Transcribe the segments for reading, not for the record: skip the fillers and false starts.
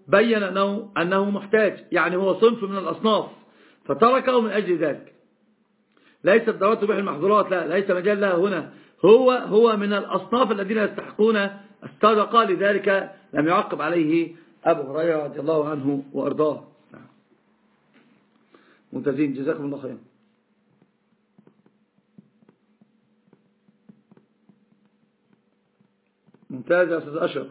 بين أنه محتاج، يعني هو صنف من الأصناف فتركه من أجل ذلك. ليست ضرورة تبيح المحظورات، لا، ليس مجال لها هنا، هو من الأصناف الذين يستحقون الصدقة، لذلك لم يعقب عليه أبو هريرة رضي الله عنه وأرضاه. ممتازين، جزاكم الله خيرا. ممتاز يا أستاذ أشرف.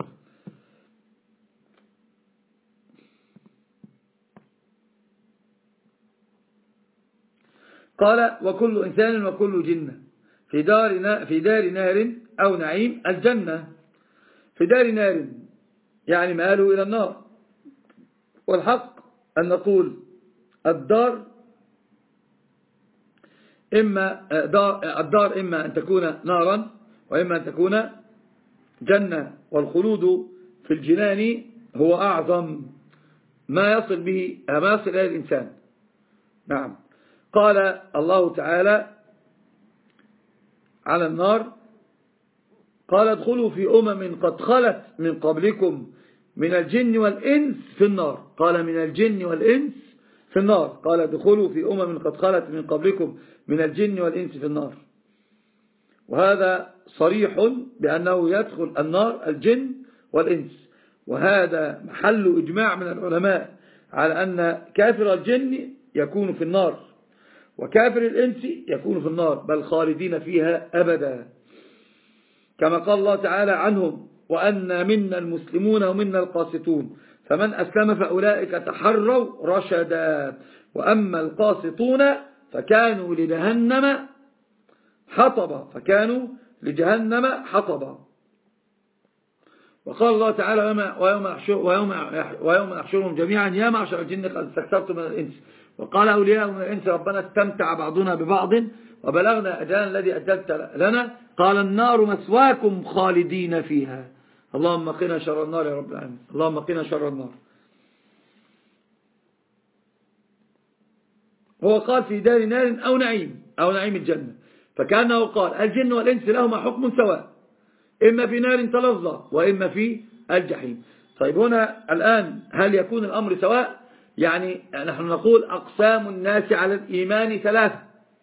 قال وكل إنسان وكل جنة في دار نار أو نعيم. الجنة في دار نار يعني مآله إلى النار، والحق أن نقول الدار إما أن تكون نارا وإما أن تكون جنة، والخلود في الجنان هو أعظم ما يصل إلى الإنسان. نعم. قال الله تعالى على النار قال ادخلوا في قد خلت من قبلكم من الجن والإنس في النار. قال من الجن والإنس في النار، قال ادخلوا في قد خلت من قبلكم من الجن والإنس في النار. وهذا صريح بأنه يدخل النار الجن والإنس، وهذا محل إجماع من العلماء على أن كافر الجن يكون في النار وكافر الإنس يكون في النار، بل خالدين فيها أبدا، كما قال الله تعالى عنهم وأن منا المسلمون ومنا القاسطون فمن أسلم فأولئك تحروا رشدا وأما القاسطون فكانوا لجهنم حطبا. وقال الله تعالى ويوم نحشرهم جميعا يا معشر الجن قد استكثرتم من الإنس وقال أولياء من الإنس ربنا استمتع بعضنا ببعض وبلغنا أجلنا الذي أجلت لنا قال النار مسواكم خالدين فيها. اللهم قنا شر النار يا رب العالمين، اللهم قنا شر النار. هو قال في دار نار أو نعيم الجنة، فكأنه قال الجن والإنس لهما حكم سواء، إما في نار تلظى وإما في الجحيم. طيب هنا الآن هل يكون الأمر سواء؟ يعني نحن نقول أقسام الناس على الإيمان ثلاثة: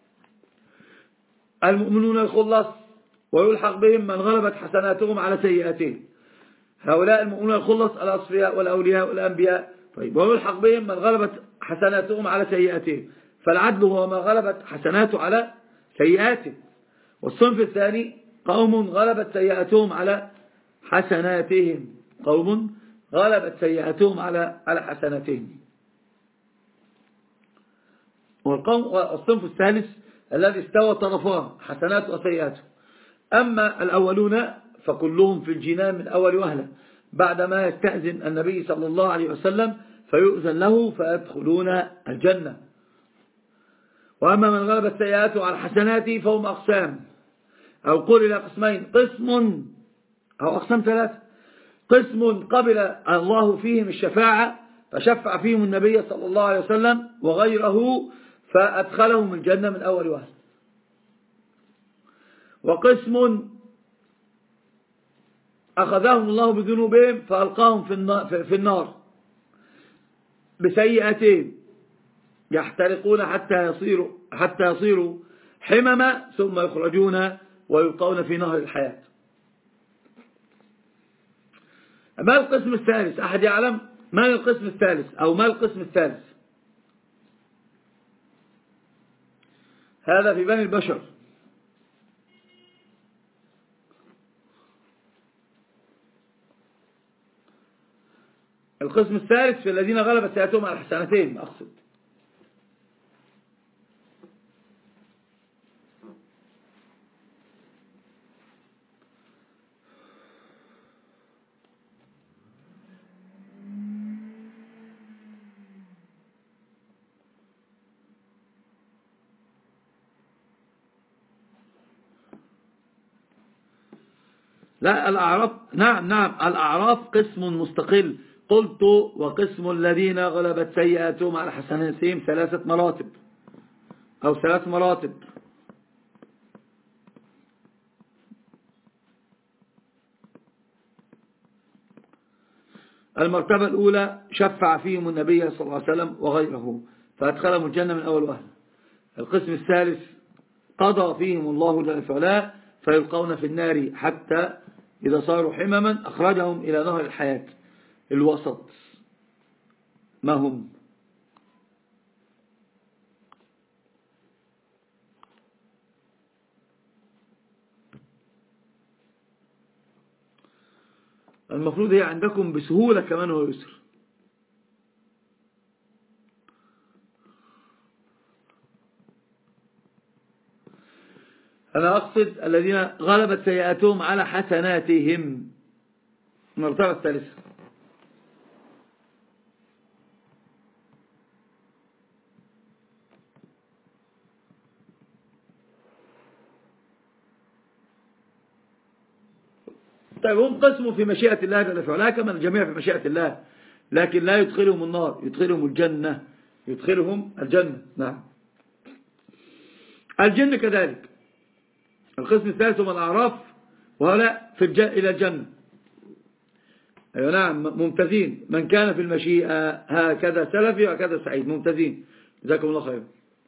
المؤمنون الخلص ويلحق بهم من غلبت حسناتهم على سيئاتهم، هؤلاء المؤمنون الخلص الأصفياء والأولياء والأنبياء. طيب ويلحق بهم من غلبت حسناتهم على سيئاتهم، فالعدل هو ما غلبت حسناته على سيئاته. والصنف الثاني قوم غلبت سيئاتهم على حسناتهم، قوم غلبت سيئاتهم على حسناتهم. والصنف الثالث الذي استوى طرفاه حسنات وسيئاته. أما الأولون فكلهم في الجنان من أول وهلة بعدما يستأذن النبي صلى الله عليه وسلم فيؤذن له فيدخلون الجنة. وأما من غلبت سيئاته على حسناته فهم أقسام، أو قل إلى قسمين، قسم أو أقسام ثلاثة: قسم قبل الله فيهم الشفاعة فشفع فيهم النبي صلى الله عليه وسلم وغيره فأدخلهم الجنة من أول وهلة. وقسم أخذهم الله بذنوبهم فألقاهم في النار بسيئاتهم يحترقون حتى يصيروا حمما ثم يخرجون ويلقون في نهر الحياة. ما القسم الثالث؟ أحد يعلم ما القسم الثالث أو ما القسم الثالث؟ هذا في بني البشر. القسم الثالث في الذين غلبت سيئاتهم على حسناتهم أقصد. لا الأعراف، نعم الأعراف قسم مستقل. قلت وقسم الذين غلبت سيئاتهم على حسناتهم 3 مراتب أو 3 مراتب. المرتبة الأولى شفع فيهم النبي صلى الله عليه وسلم وغيره فأدخلهم الجنة من أول وهلة. القسم الثالث قضى فيهم الله جل وعلا فيلقون في النار حتى إذا صاروا حمما أخرجهم إلى نهر الحياة الوسط. ما هم؟ المفروض هي عندكم بسهولة كمان ويسر. أنا أقصد الذين غلبت سيئاتهم على حسناتهم، المرتبة الثالثة. طيب هم قسموا في مشيئة الله جل وعلا كما الجميع في مشيئة الله، لكن لا يدخلهم النار، يدخلهم الجنة، يدخلهم الجنة. نعم. الجن كذلك القسم الثالث هم الأعراف، وهؤلاء إلى الجنة. أيوة نعم ممتازين، من كان في المشيئة هكذا سلفي وهكذا سعيد، ممتازين جزاكم الله خير.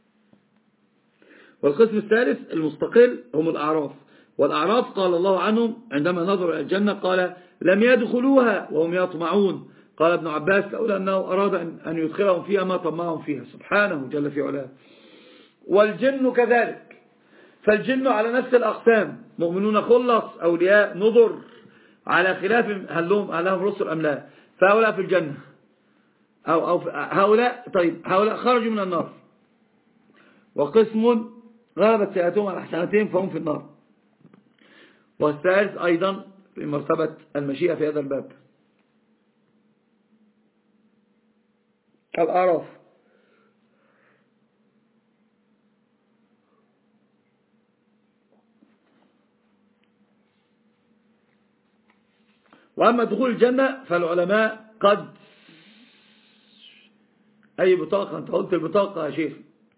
والقسم الثالث المستقل هم الأعراف، والأعراف قال الله عنهم عندما نظروا إلى الجنة قال لم يدخلوها وهم يطمعون. قال ابن عباس لولا أنه أراد أن يدخلهم فيها ما طمعهم فيها سبحانه جل في علاه. والجن كذلك، فالجن على نفس الأقسام، مؤمنون خلص، أولياء نظر، على خلاف هل لهم رسل أم لا. فهؤلاء في الجنة أو هؤلاء. طيب هؤلاء خرجوا من النار، وقسم غلبت سيئاتهم على حسناتهم فهم في النار. والثالث أيضا في مرتبة المشيئة في هذا الباب الأعراف. وأما دخول الجنة فالعلماء قد أي بطاقة، أنت قلت البطاقة يا شيخ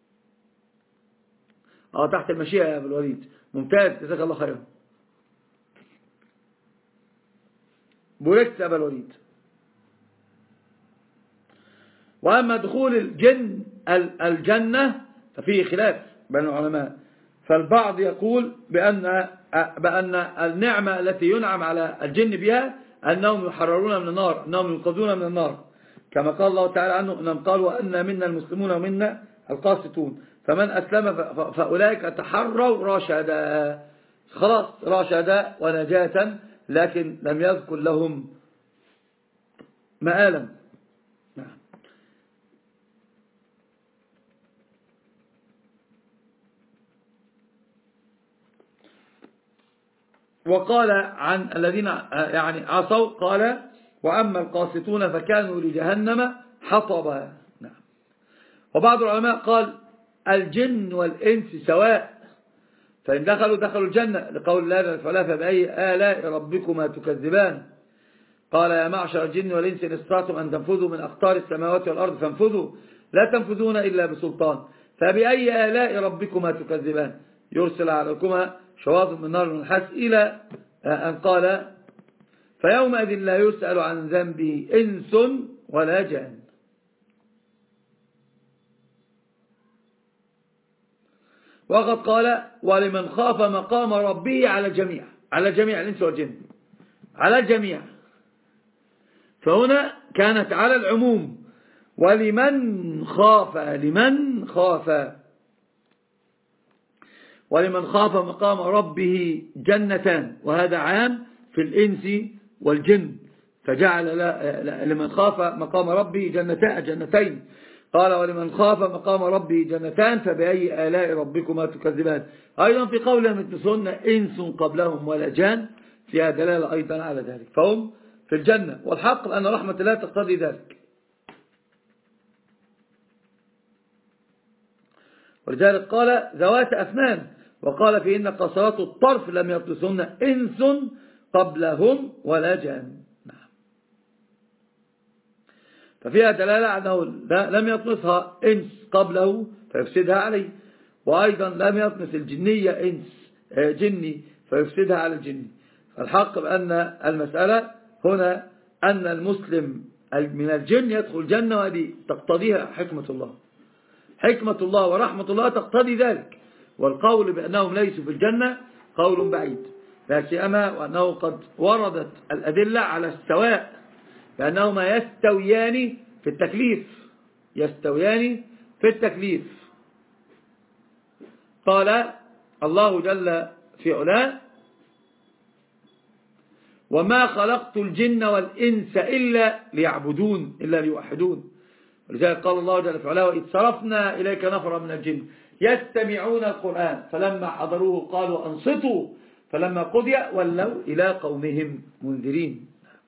تحت المشيئة يا أبو الوليد، ممتاز جزاك الله خيرا، بوركت يا أبو الوليد. وأما دخول الجن الجنة ففيه خلاف بين العلماء، فالبعض يقول بأن النعمة التي ينعم على الجن بها أنهم يحررون من النار، أنهم ينقذون من النار، كما قال الله تعالى عنه أنهم قالوا وأن منا المسلمون ومنا القاسطون، فمن أسلم فأولئك تحروا رشدا، خلاص رشدا ونجاة، لكن لم يذكر لهم مآلا. نعم. وقال عن الذين يعني عصوا قال وأما القاسطون فكانوا لجهنم حطبا. نعم. وبعض العلماء قال الجن والإنس سواء، فإن دخلوا الجنة لقول الله فلا فبأي آلاء ربكما تكذبان. قال يا معشر الجن والإنس إن استطعتم أن تنفذوا من أقطار السماوات والأرض فانفذوا لا تنفذون إلا بسلطان. فبأي آلاء ربكما تكذبان يرسل عليكما شواظ من نار ونحاس إلى أن قال فيومئذ لا يسأل عن ذنبه إنس ولا جان. وقد قال ولمن خاف مقام ربه على جميع الإنس والجن، على الجميع، فهنا كانت على العموم. ولمن خاف مقام ربه جنتان، وهذا عام في الإنس والجن، فجعل لمن خاف مقام ربه جنتين. قال ولمن خاف مقام ربه جنتان فبأي آلاء ربكما تكذبان. أيضا في قوله مثلهن إنس قبلهم ولا جان فيها دلالة أيضا على ذلك، فهم في الجنة. والحق أن رحمة الله تقتضي ذلك. ولذلك قال ذوات أفنان، وقال فيهن قاصرات الطرف لم يطمثهن إنس قبلهم ولا جان. ففيها دلالة أنه لم يطمثها إنس قبله فيفسدها عليه، وأيضا لم يطمث الجنية إنس جني فيفسدها على الجني. فالحق بأن المسألة هنا أن المسلم من الجن يدخل الجنة، وهذه تقتضيها حكمة الله. حكمة الله ورحمة الله تقتضي ذلك. والقول بأنهم ليسوا في الجنة قول بعيد، لا سيما وأنه قد وردت الأدلة على السواء، بأنهما يستويان في التكليف. يستويان في التكليف. قال الله جل في علاه: وما خلقت الجن والإنس إلا ليعبدون، إلا ليوحدون. ولذلك قال الله جل في علاه: وإذ صرفنا إليك نفرا من الجن يستمعون القرآن فلما حضروه قالوا أنصتوا فلما قضي ولوا إلى قومهم منذرين.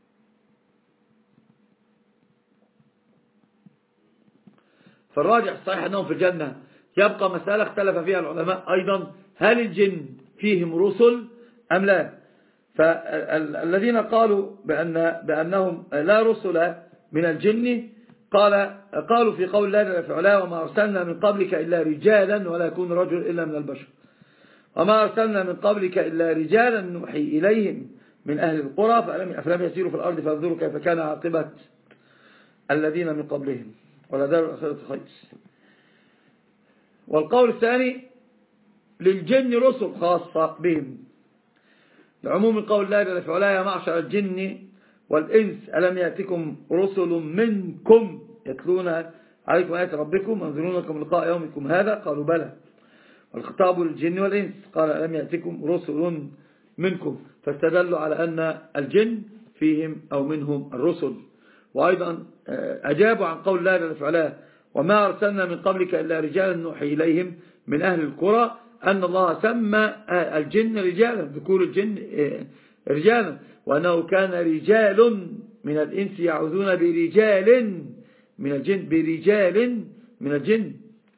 فالراجح الصحيح أنهم في الجنة. يبقى مسألة اختلف فيها العلماء أيضا: هل الجن فيهم رسل أم لا؟ فالذين قالوا بأنهم لا رسل من الجن قالوا في قول الله في علاه: وما أرسلنا من قبلك إلا رجالا ولا يكون رجل إلا من البشر. وما أرسلنا من قبلك إلا رجالا نوحي إليهم من أهل القرى فلم يسيروا في الأرض فانظروا كيف كان عاقبة الذين من قبلهم ولدار الآخرة خير. والقول الثاني: للجن رسل خاصة بهم، لعموم قول الله جل في علاه: يا معشر الجن والإنس ألم يأتكم رسل منكم يتلون عليكم آيات ربكم وينذرونكم لقاء يومكم هذا قالوا بلى. والخطاب للجن والإنس قال: ألم يأتكم رسل منكم، فاستدلوا على أن الجن فيهم أو منهم الرسل. وأيضا أجابوا عن قول الله جل في علاه: وما أرسلنا من قبلك إلا رجالا نوحي إليهم من أهل القرى، أن الله سمى الجن رجالا، ذكور الجن رجالا، وأنه كان رجال من الإنس يعوذون برجال من الجن، برجال من الجن.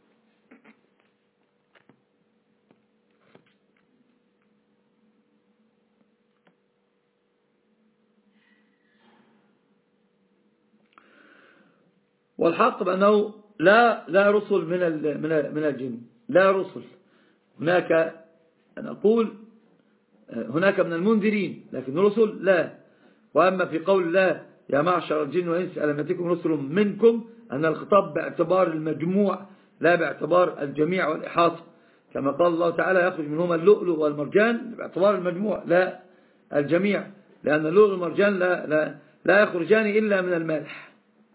والحق بأنه لا رسل من الجن، لا رسل. هناك نقول هناك من المنذرين لكن رسل لا. وأما في قول الله: يا معشر الجن والإنس ألم يأتكم رسل منكم، أن الخطاب باعتبار المجموع لا باعتبار الجميع والإحاطة، كما قال الله تعالى: يخرج منهما اللؤلؤ والمرجان، باعتبار المجموع لا الجميع، لأن اللؤلؤ والمرجان لا يخرجان إلا من المالح.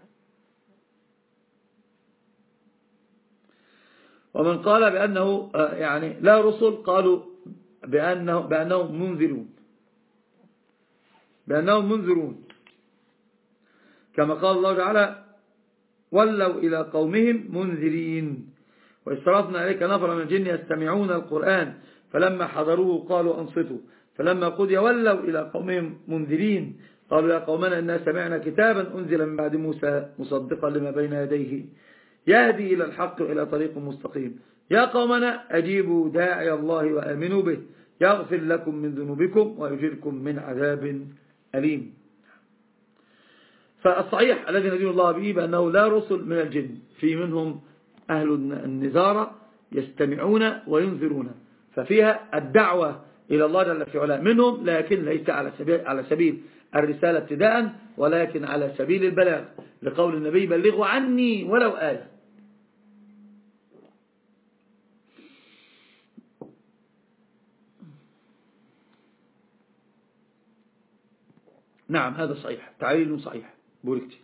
ومن قال بأنه يعني لا رسل قالوا بأنهم منذرون، كما قال الله تعالى: ولوا إلى قومهم منذرين. وإسرافنا إليك نفر من الجن يستمعون القرآن فلما حضروه قالوا أنصتوا فلما قضي ولوا إلى قومهم منذرين قالوا: يا قومنا إنا سمعنا كتابا أنزل من بعد موسى مصدقا لما بين يديه يهدي إلى الحق وإلى طريق مستقيم. يا قومنا أجيبوا داعي الله وآمنوا به يغفر لكم من ذنوبكم ويجركم من عذاب أليم. فالصحيح الذي ندين الله به بأنه لا رسل من الجن، في منهم أهل النذارة يستمعون وينذرون، ففيها الدعوة إلى الله جل في علاه منهم، لكن ليس على سبيل الرسالة ابتداء، ولكن على سبيل البلاغ، لقول النبي: بلغوا عني ولو آية. نعم هذا صحيح، تعليل صحيح. بوركتي.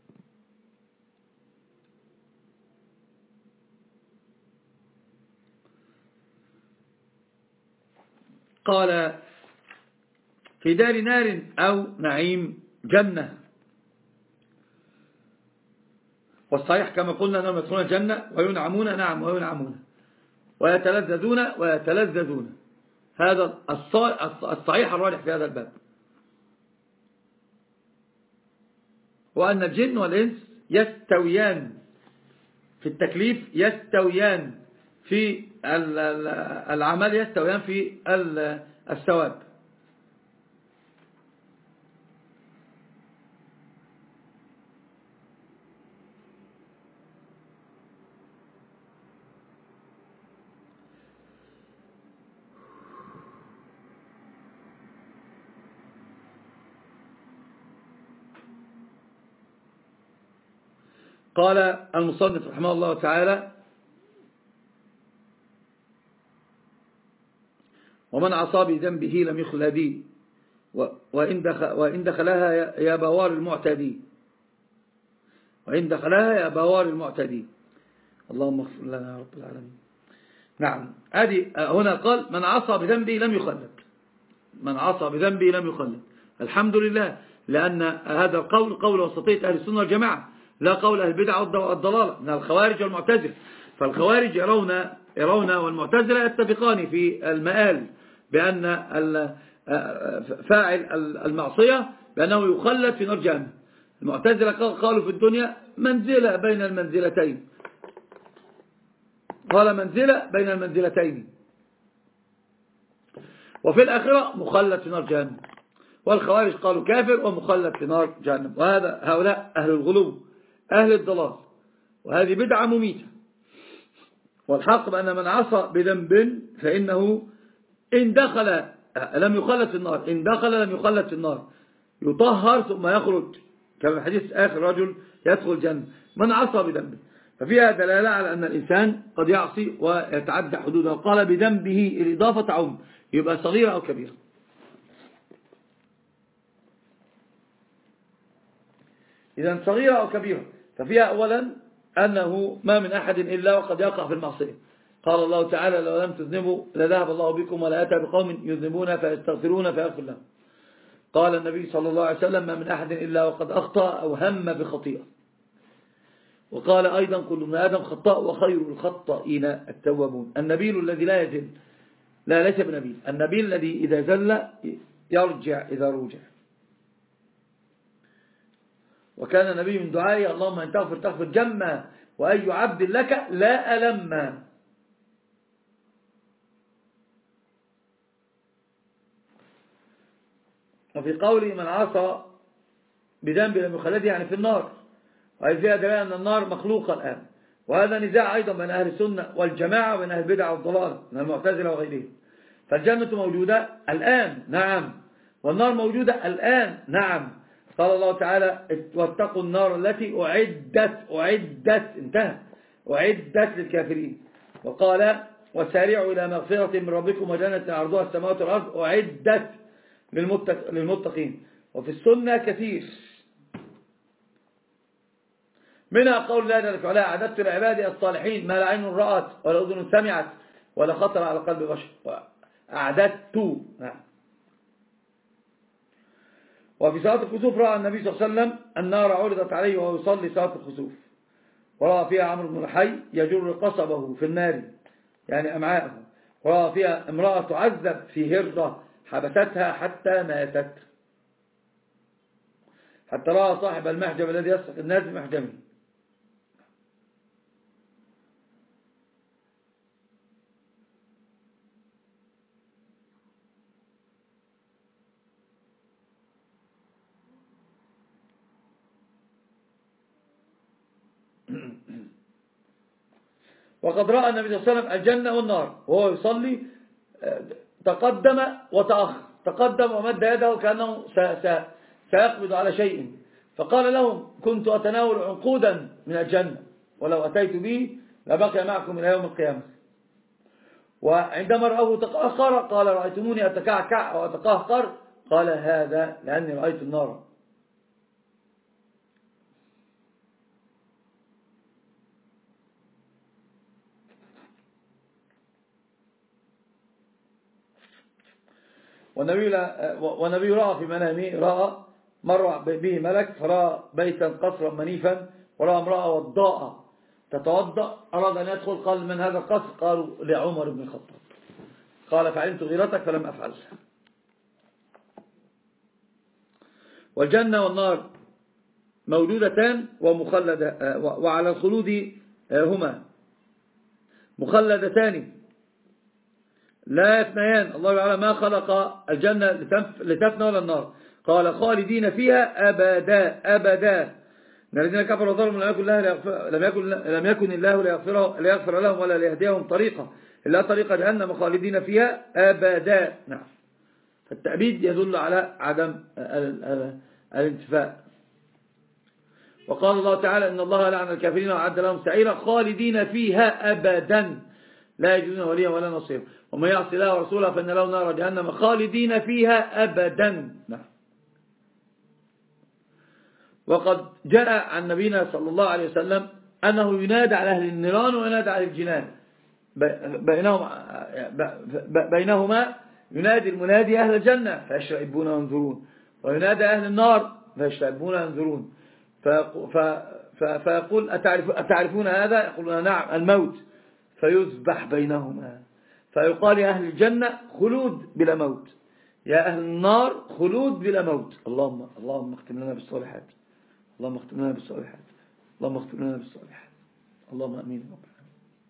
قال: في دار نار أو نعيم جنة. والصحيح كما قلنا أنهم يدخلون الجنة وينعمون، نعم وينعمون، ويتلذذون. هذا الصحيح الراجح في هذا الباب. وأن الجن والإنس يستويان في التكليف، يستويان في العمل، يستويان في الثواب. قال المصنف رحمه الله تعالى: ومن عصى بذنبه لم يخلدي وإن دخلها يا بوار المعتدي، وإن دخلها يا بوار المعتدي. اللهم اغفر لنا يا رب العالمين. نعم، هنا قال من عصى بذنبه لم يخلد، من عصى بذنبه لم يخلد. الحمد لله، لأن هذا القول قول وسطية أهل السنة والجماعة، لا قول أهل البدع والضلالة من الخوارج والمعتزلة. فالخوارج يرون والمعتزلة يتفقان في المآل بأن فاعل المعصية بأنه يخلد في نار جهنم. المعتزلة قالوا في الدنيا منزلة بين المنزلتين، قال منزلة بين المنزلتين، وفي الآخرة مخلد في نار جهنم. والخوارج قالوا كافر ومخلد في نار جهنم. هؤلاء أهل الغلو أهل الضلال، وهذه بدعة مميتة. والحق بأن من عصى بذنب فإنه إن دخل لم يخلد في النار، إن دخل لم يخلد في النار، يطهر ثم يخرج، كما حديث آخر رجل يدخل الجنة من عصى بذنبه. ففيها دلالة على أن الإنسان قد يعصي ويتعدى حدوده. قال بذنبه الإضافة عم، يبقى صغيرة أو كبيرة. إذا صغيرة أو كبيرة، ففيها أولا أنه ما من أحد إلا وقد يقع في المعصية. قال الله تعالى: لو لم تذنبوا لذهب الله بكم ولا أتى بقوم يذنبون فيستغفرون فيغفر لهم. قال النبي صلى الله عليه وسلم: ما من أحد إلا وقد أخطأ أو هم بخطيئة. وقال أيضا: كل ابن آدم خطاء وخير الخطائين التوابون. النبيل الذي لا يزل، لا ليس بنبيل، النبيل الذي إذا زل يرجع إذا رجع. وكان النبي من دعائه: اللهم إن تغفر تغفر جما، وأي عبد لك لا ألم. وفي قوله من عصى بذنب لم يخلد يعني في النار، وهي فيها دلالة أن النار مخلوقة الآن. وهذا نزاع أيضا بين أهل السنة والجماعة وبين أهل البدع والضلال من المعتزلة وغيرهم. فالجنة موجودة الآن، نعم، والنار موجودة الآن، نعم. قال الله تعالى: واتقوا النار التي أعدت انتهى، أعدت للكافرين. وقال: وسارعوا إلى مغفرة من ربكم وجنة عرضها السماوات والأرض أعدت للمتقين. وفي السنة كثير منها قول الله جل وعلا: أعددت لعبادي الصالحين ما لا عين رأت ولا أذن سمعت ولا خطر على قلب بشر. أعددت، نعم. وفي صلاة الخسوف رأى النبي صلى الله عليه وسلم النار عرضت عليه وهو يصلي صلاة الخسوف، ورأى فيها عمرو بن الحي يجر قصبه في النار يعني أمعاءه، ورأى فيها امرأة تعذب في هرة حبستها حتى ماتت، حتى رأى صاحب المحجب الذي يسرق الناس بمحجمه. وقد رأى النبي صلى الله عليه وسلم الجنة والنار وهو يصلي، تقدم وتأخر، تقدم ومد يده كأنه سيقبض على شيء، فقال لهم: كنت أتناول عنقودا من الجنة ولو أتيت به لبقي معكم إلى يوم القيامة. وعندما رأوه تقهقر قال: رأيتموني أتكعكع أو أتقهقر؟ قال: هذا لأني رأيت النار. والنبي رأى في منامه، رأى مر به ملك فرأى بيتا قصرا منيفا، ورأى امرأة وضاء تتوضأ، أراد أن يدخل، قال: من هذا القصر؟ قالوا: لعمر بن الخطاب. قال: فعلمت غيرتك فلم أفعل. والجنة والنار موجودتان ومخلدة، وعلى الخلود هما مخلدتان لا يفنيان. الله تعالى ما خلق الجنة لتفنى ولا النار، قال: خالدين فيها أبدا أبدا. من الذين كفروا وظلموا لم يكن الله ليغفر لهم ولا ليهديهم طريقا إلا طريق جهنم خالدين فيها أبدا. نعم. فالتأبيد يدل على عدم الانتفاء. وقال الله تعالى إن الله لعن الكافرين وأعد لهم سعيرا خالدين فيها أبدا لا يجدون وليا ولا نصيرا ومن يعص الله ورسوله فإن له نار جهنم خالدين فيها أبدا. نعم. وقد جاء عن نبينا صلى الله عليه وسلم أنه ينادى على أهل النيران وينادى على الجنان بينهما ينادي المنادي أهل الجنة فيشرئبون وينظرون وينادى أهل النار فيشرئبون وينظرون فيقول أتعرفون هذا؟ يقولون نعم الموت فيذبح بينهما فيقال يا أهل الجنة خلود بلا موت يا أهل النار خلود بلا موت. اللهم اختم لنا بالصالحات اللهم اختم لنا بالصالحات اللهم اختم لنا بالصالحات اللهم أمين رب العالمين.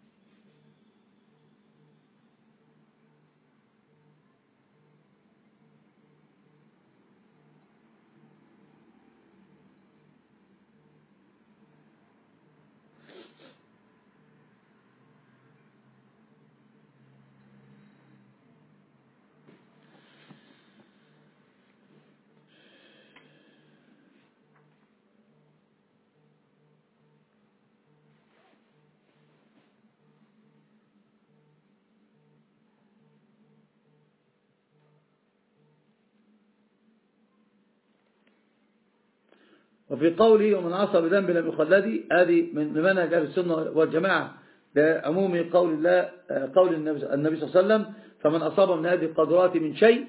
وفي قوله ومن عصى بذنب لم يخلد هذه من منهج أهل السنة والجماعة لعموم قول الله قول النبي صلى الله عليه وسلم فمن أصاب من هذه القدرات من شيء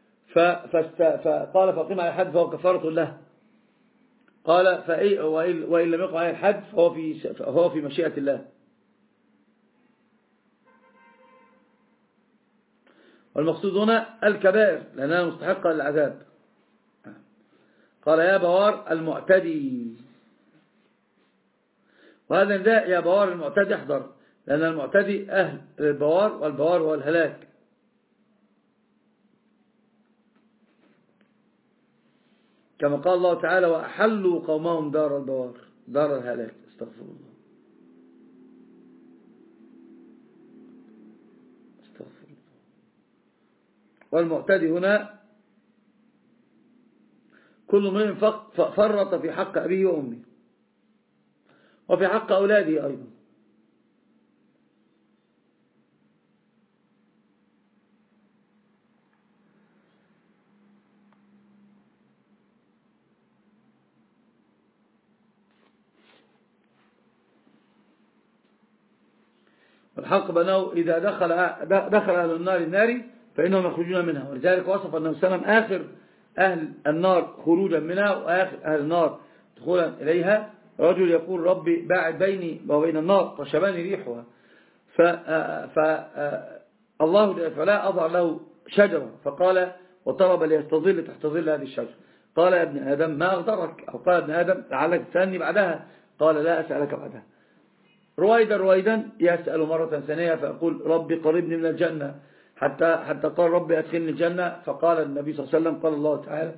فقال فقيم على الحد فهو كفارة له قال وإن لم يقع عليه الحد فهو في مشيئة الله. والمقصود هنا الكبائر لأنها مستحقة للعذاب. قال يا بوار المعتدي وهذا نداء يا بوار المعتدي احذر لأن المعتدي أهل البوار والبوار هو الهلاك كما قال الله تعالى وأحلوا قومهم دار البوار دار الهلاك. استغفر الله استغفر الله. والمعتدي هنا كل من فرط في حق أبيه وأمه وفي حق أولاده أيضا. والحق بأنه إذا دخل أهل النار فإنهم يخرجون منها ولذلك وصف النبي صلى الله عليه وسلم آخر أهل النار خروجا منها وآخر أهل النار دخولا إليها رجل يقول ربي باعد بيني وبين النار فشباني ريحها فالله فلا أضع له شجرة فقال وطلب ليستظل تحت ظل هذه الشجرة قال يا ابن آدم ما أغدرك أو قال ابن آدم لعلك تسألني بعدها قال لا أسألك بعدها. رويدا يسأل مرة ثانية فيقول ربي قربني من الجنة حتى قال ربي أدخلني الجنة فقال النبي صلى الله عليه وسلم قال الله تعالى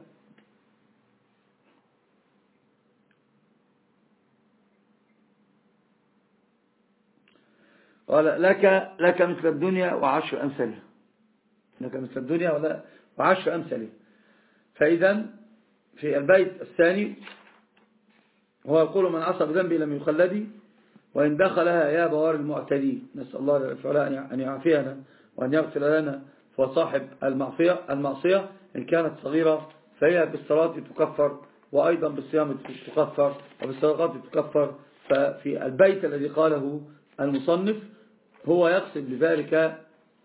قال لك مثل الدنيا وعشر أمثالها لك مثل الدنيا وعشر أمثالها. فإذا في البيت الثاني هو يقول من عصى بذنبه لم يخلد وإن دخلها يا بوار المعتدين نسأل الله تعالى أن يعافينا وأن يغفر لنا. فصاحب المعصية إن كانت صغيرة فهي بالصلاة تكفر وأيضا بالصيام تكفر وبالصدقات تكفر. ففي البيت الذي قاله المصنف هو يقصد بذلك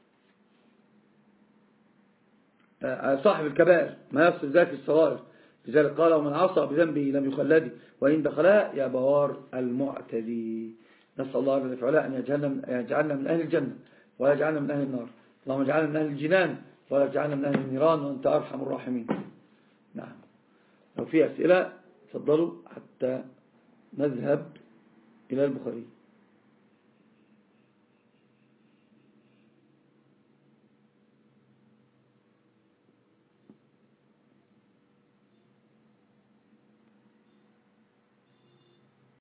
صاحب الكبائر ما يقصد ذلك الصغائر لذلك قال ومن عصى بذنبه لم يخلد وإن دخلها يا بوار المعتدي. نسأل الله أن يجعلنا من أهل الجنة ولا يجعلنا من أهل النار. اللهم اجعلنا من أهل الجنان ولا يجعلنا من أهل النيران وأنت أرحم الراحمين. نعم لو في أسئلة تفضلوا حتى نذهب إلى البخاري.